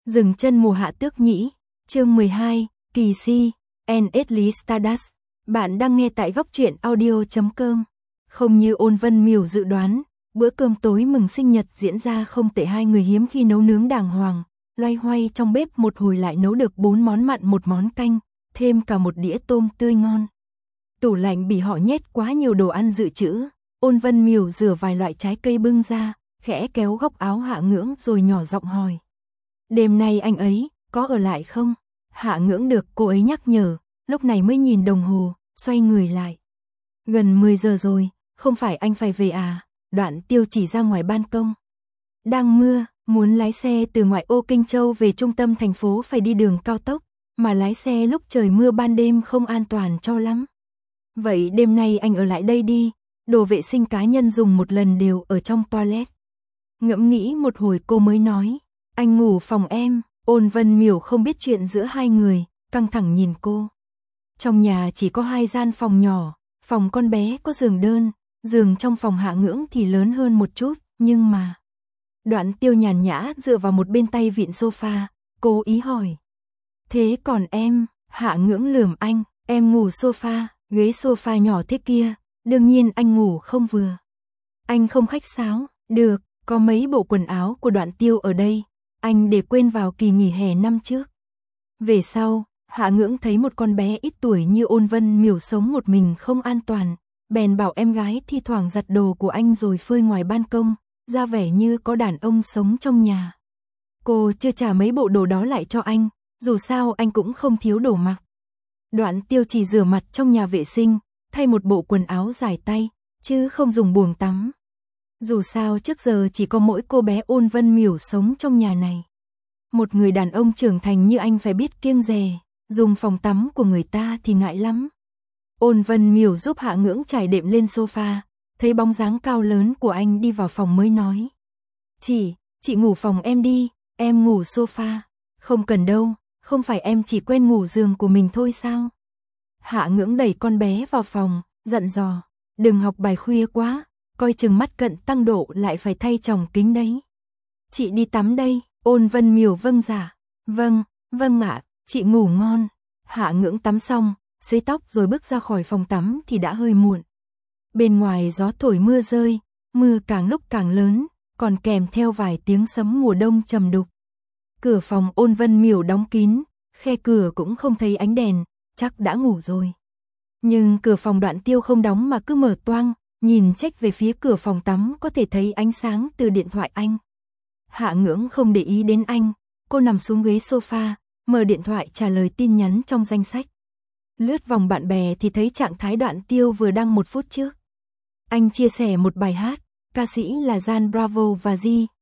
Dừng chân mùa hạ tước nhĩ, chương 12, kỳ si, Endlessly Stardust. Bạn đang nghe tại góc truyện audio.com. Không như Ôn Vân Miểu dự đoán, bữa cơm tối mừng sinh nhật diễn ra không tệ, hai người hiếm khi nấu nướng đàng hoàng, loay hoay trong bếp một hồi lại nấu được 4 món mặn, một món canh, thêm cả một đĩa tôm tươi ngon. Tủ lạnh bị họ nhét quá nhiều đồ ăn dự trữ. Ôn Vân Miểu rửa vài loại trái cây bưng ra, khẽ kéo góc áo Hạ Ngưỡng rồi nhỏ giọng hỏi. Đêm nay anh ấy, có ở lại không? Hạ Ngưỡng được cô ấy nhắc nhở, lúc này mới nhìn đồng hồ, xoay người lại. Gần 10 giờ rồi, không phải anh phải về à? Đoạn Tiêu chỉ ra ngoài ban công. Đang mưa, muốn lái xe từ ngoại ô Kinh Châu về trung tâm thành phố phải đi đường cao tốc, mà lái xe lúc trời mưa ban đêm không an toàn cho lắm. Vậy đêm nay anh ở lại đây đi, đồ vệ sinh cá nhân dùng một lần đều ở trong toilet. Ngẫm nghĩ một hồi cô mới nói, anh ngủ phòng em. Ôn Vân Miểu không biết chuyện giữa hai người, căng thẳng nhìn cô. Trong nhà chỉ có 2 gian phòng nhỏ, phòng con bé có giường đơn, giường trong phòng Hạ Ngưỡng thì lớn hơn một chút, nhưng mà... Đoạn Tiêu nhàn nhã dựa vào một bên tay vịn sofa, cố ý hỏi. Thế còn em? Hạ Ngưỡng lườm anh, em ngủ sofa, ghế sofa nhỏ thế kia, đương nhiên anh ngủ không vừa. Anh không khách sáo, được, có mấy bộ quần áo của Đoạn Tiêu ở đây, anh để quên vào kỳ nghỉ hè năm trước. Về sau, Hạ Ngưỡng thấy một con bé ít tuổi như Ôn Vân Miểu sống một mình không an toàn, bèn bảo em gái thi thoảng giặt đồ của anh rồi phơi ngoài ban công, ra vẻ như có đàn ông sống trong nhà. Cô chưa trả mấy bộ đồ đó lại cho anh, dù sao anh cũng không thiếu đồ mặc. Đoạn Tiêu chỉ rửa mặt trong nhà vệ sinh, thay một bộ quần áo dài tay, chứ không dùng buồng tắm. Dù sao trước giờ chỉ có mỗi cô bé Ôn Vân Miểu sống trong nhà này. Một người đàn ông trưởng thành như anh phải biết kiêng dè, dùng phòng tắm của người ta thì ngại lắm. Ôn Vân Miểu giúp Hạ Ngưỡng trải đệm lên sofa, thấy bóng dáng cao lớn của anh đi vào phòng mới nói. Chị ngủ phòng em đi, em ngủ sofa. Không cần đâu, không phải em chỉ quen ngủ giường của mình thôi sao? Hạ Ngưỡng đẩy con bé vào phòng, dặn dò, đừng học bài khuya quá, coi chừng mắt cận tăng độ lại phải thay tròng kính đấy. Chị đi tắm đây. Ôn Vân Miểu vâng dạ. Vâng ạ, chị ngủ ngon. Hạ Ngưỡng tắm xong, sấy tóc rồi bước ra khỏi phòng tắm thì đã hơi muộn. Bên ngoài gió thổi mưa rơi, mưa càng lúc càng lớn, còn kèm theo vài tiếng sấm mùa đông trầm đục. Cửa phòng Ôn Vân Miểu đóng kín, khe cửa cũng không thấy ánh đèn, chắc đã ngủ rồi. Nhưng cửa phòng Đoạn Tiêu không đóng mà cứ mở toang, nhìn chếch về phía cửa phòng tắm có thể thấy ánh sáng từ điện thoại anh. Hạ Ngưỡng không để ý đến anh, cô nằm xuống ghế sofa, mở điện thoại trả lời tin nhắn trong danh sách. Lướt vòng bạn bè thì thấy trạng thái Đoạn Tiêu vừa đăng 1 phút trước. Anh chia sẻ một bài hát, ca sĩ là Jan Bravo và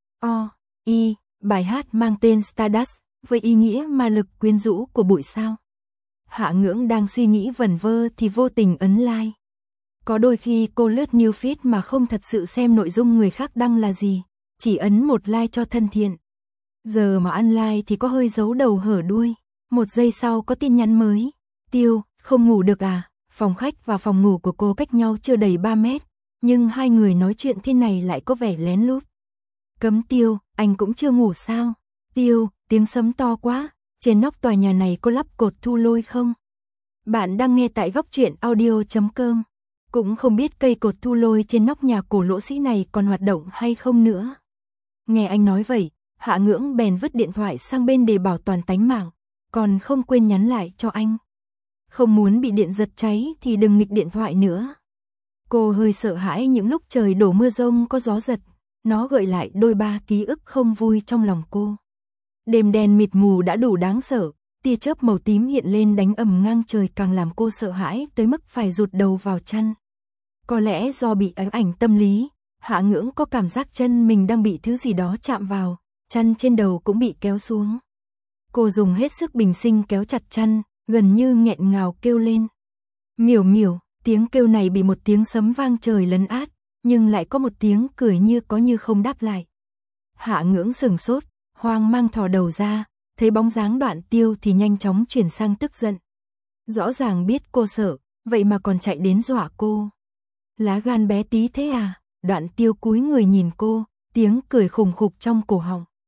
G.O.E. Bài hát mang tên Stardust, với ý nghĩa ma lực quyến rũ của bụi sao. Hạ Ngưỡng đang suy nghĩ vẩn vơ thì vô tình ấn like. Có đôi khi cô lướt new feed mà không thật sự xem nội dung người khác đăng là gì, chỉ ấn một like cho thân thiện. Giờ mà ăn like thì có hơi giấu đầu hở đuôi. 1 giây sau có tin nhắn mới. Tiêu, không ngủ được à? Phòng khách và phòng ngủ của cô cách nhau chưa đầy 3 mét, nhưng hai người nói chuyện thế này lại có vẻ lén lút. Cấm Tiêu, anh cũng chưa ngủ sao? Tiêu, tiếng sấm to quá, trên nóc tòa nhà này có lắp cột thu lôi không? Bạn đang nghe tại góc truyện audio.com. Cũng không biết cây cột thu lôi trên nóc nhà cổ lỗ sĩ này còn hoạt động hay không nữa. Nghe anh nói vậy, Hạ Ngưỡng bèn vứt điện thoại sang bên để bảo toàn tánh mạng, còn không quên nhắn lại cho anh. Không muốn bị điện giật cháy thì đừng nghịch điện thoại nữa. Cô hơi sợ hãi những lúc trời đổ mưa rông có gió giật, nó gợi lại đôi ba ký ức không vui trong lòng cô. Đêm đen mịt mù đã đủ đáng sợ, tia chớp màu tím hiện lên đánh ầm ngang trời càng làm cô sợ hãi tới mức phải rụt đầu vào chăn. Có lẽ do bị ám ảnh tâm lý, Hạ Ngưỡng có cảm giác chân mình đang bị thứ gì đó chạm vào, chăn trên đầu cũng bị kéo xuống. Cô dùng hết sức bình sinh kéo chặt chăn, gần như nghẹn ngào kêu lên. Miểu Miểu, tiếng kêu này bị một tiếng sấm vang trời lấn át, nhưng lại có một tiếng cười như có như không đáp lại. Hạ Ngưỡng sửng sốt, hoang mang thò đầu ra, thấy bóng dáng Đoạn Tiêu thì nhanh chóng chuyển sang tức giận. Rõ ràng biết cô sợ, vậy mà còn chạy đến dọa cô. Lá gan bé tí thế à? Đoạn Tiêu cúi người nhìn cô, tiếng cười khủng khục trong cổ họng.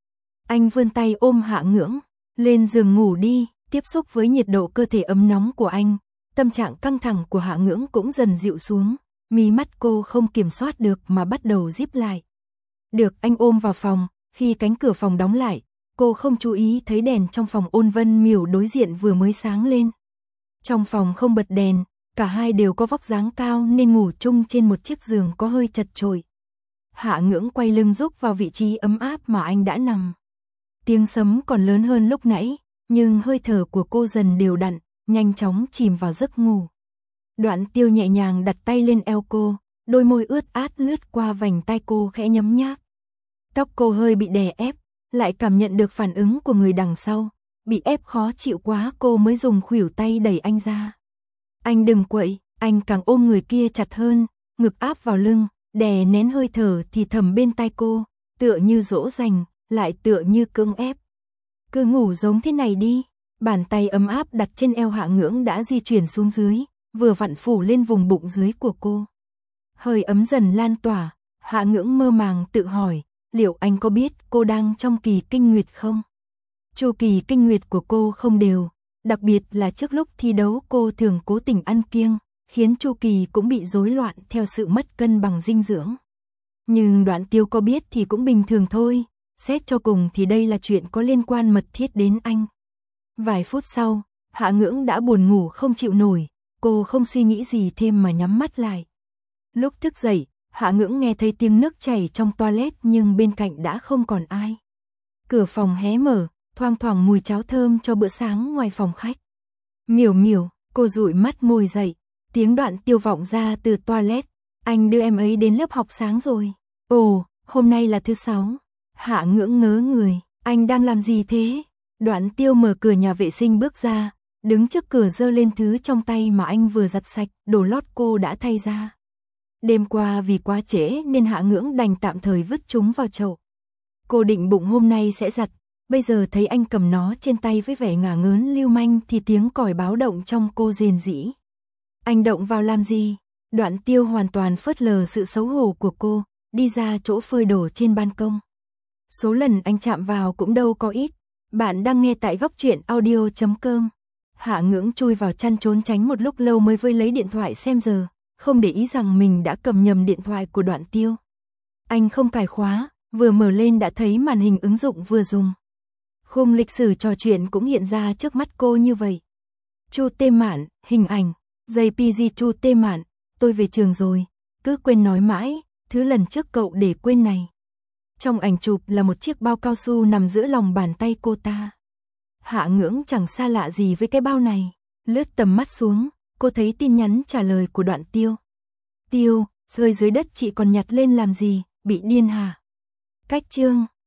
Anh vươn tay ôm Hạ Ngưỡng, lên giường ngủ đi, tiếp xúc với nhiệt độ cơ thể ấm nóng của anh, tâm trạng căng thẳng của Hạ Ngưỡng cũng dần dịu xuống, mí mắt cô không kiểm soát được mà bắt đầu díp lại. Được anh ôm vào phòng, khi cánh cửa phòng đóng lại, cô không chú ý thấy đèn trong phòng Ôn Vân Miểu đối diện vừa mới sáng lên. Trong phòng không bật đèn, cả hai đều có vóc dáng cao nên ngủ chung trên một chiếc giường có hơi chật chội. Hạ Ngưỡng quay lưng rúc vào vị trí ấm áp mà anh đã nằm. Tiếng sấm còn lớn hơn lúc nãy, nhưng hơi thở của cô dần đều đặn, nhanh chóng chìm vào giấc ngủ. Đoạn Tiêu nhẹ nhàng đặt tay lên eo cô, đôi môi ướt át lướt qua vành tai cô khẽ nhấm nháp. Tóc cô hơi bị đè ép, lại cảm nhận được phản ứng của người đằng sau, bị ép khó chịu quá cô mới dùng khuỷu tay đẩy anh ra. Anh đừng quậy, anh càng ôm người kia chặt hơn, ngực áp vào lưng, đè nén hơi thở thì thầm bên tai cô, tựa như dỗ dành, lại tựa như cưỡng ép. Cứ ngủ giống thế này đi. Bàn tay ấm áp đặt trên eo Hạ Ngưỡng đã di chuyển xuống dưới, vừa vặn phủ lên vùng bụng dưới của cô. Hơi ấm dần lan tỏa, Hạ Ngưỡng mơ màng tự hỏi, liệu anh có biết cô đang trong kỳ kinh nguyệt không? Chu kỳ kinh nguyệt của cô không đều, đặc biệt là trước lúc thi đấu cô thường cố tình ăn kiêng, khiến chu kỳ cũng bị rối loạn theo sự mất cân bằng dinh dưỡng. Nhưng Đoạn Tiêu có biết thì cũng bình thường thôi, xét cho cùng thì đây là chuyện có liên quan mật thiết đến anh. Vài phút sau, Hạ Ngưỡng đã buồn ngủ không chịu nổi, cô không suy nghĩ gì thêm mà nhắm mắt lại. Lúc thức dậy, Hạ Ngưỡng nghe thấy tiếng nước chảy trong toilet nhưng bên cạnh đã không còn ai. Cửa phòng hé mở, thoang thoảng mùi cháo thơm cho bữa sáng ngoài phòng khách. Miểu Miểu, cô dụi mắt ngồi dậy, tiếng Đoạn Tiêu vọng ra từ toilet. Anh đưa em ấy đến lớp học sáng rồi. Ồ, hôm nay là thứ 6. Hạ Ngưỡng ngớ người, anh đang làm gì thế? Đoạn Tiêu mở cửa nhà vệ sinh bước ra, đứng trước cửa giơ lên thứ trong tay mà anh vừa giặt sạch, đồ lót cô đã thay ra. Đêm qua vì quá trễ nên Hạ Ngưỡng đành tạm thời vứt chúng vào chậu. Cô định bụng hôm nay sẽ giặt, bây giờ thấy anh cầm nó trên tay với vẻ ngả ngớn lưu manh thì tiếng còi báo động trong cô rền rĩ. Anh động vào làm gì? Đoạn Tiêu hoàn toàn phớt lờ sự xấu hổ của cô, đi ra chỗ phơi đồ trên ban công. Số lần anh chạm vào cũng đâu có ít. Bạn đang nghe tại góc truyện audio.com. Hạ Ngưỡng chui vào chăn trốn tránh một lúc lâu mới vơi lấy điện thoại xem giờ, không để ý rằng mình đã cầm nhầm điện thoại của Đoạn Tiêu. Anh không cài khóa, vừa mở lên đã thấy màn hình ứng dụng vừa dùng. Khung lịch sử trò chuyện cũng hiện ra trước mắt cô như vậy. Chu Tê Mạn, hình ảnh, JPG Chu Tê Mạn, tôi về trường rồi, cứ quên nói mãi, thứ lần trước cậu để quên này. Trong ảnh chụp là một chiếc bao cao su nằm giữa lòng bàn tay cô ta. Hạ Ngưỡng chẳng xa lạ gì với cái bao này. Lướt tầm mắt xuống, cô thấy tin nhắn trả lời của Đoạn Tiêu. Tiêu, rơi dưới đất chị còn nhặt lên làm gì, bị điên hả? Cách chương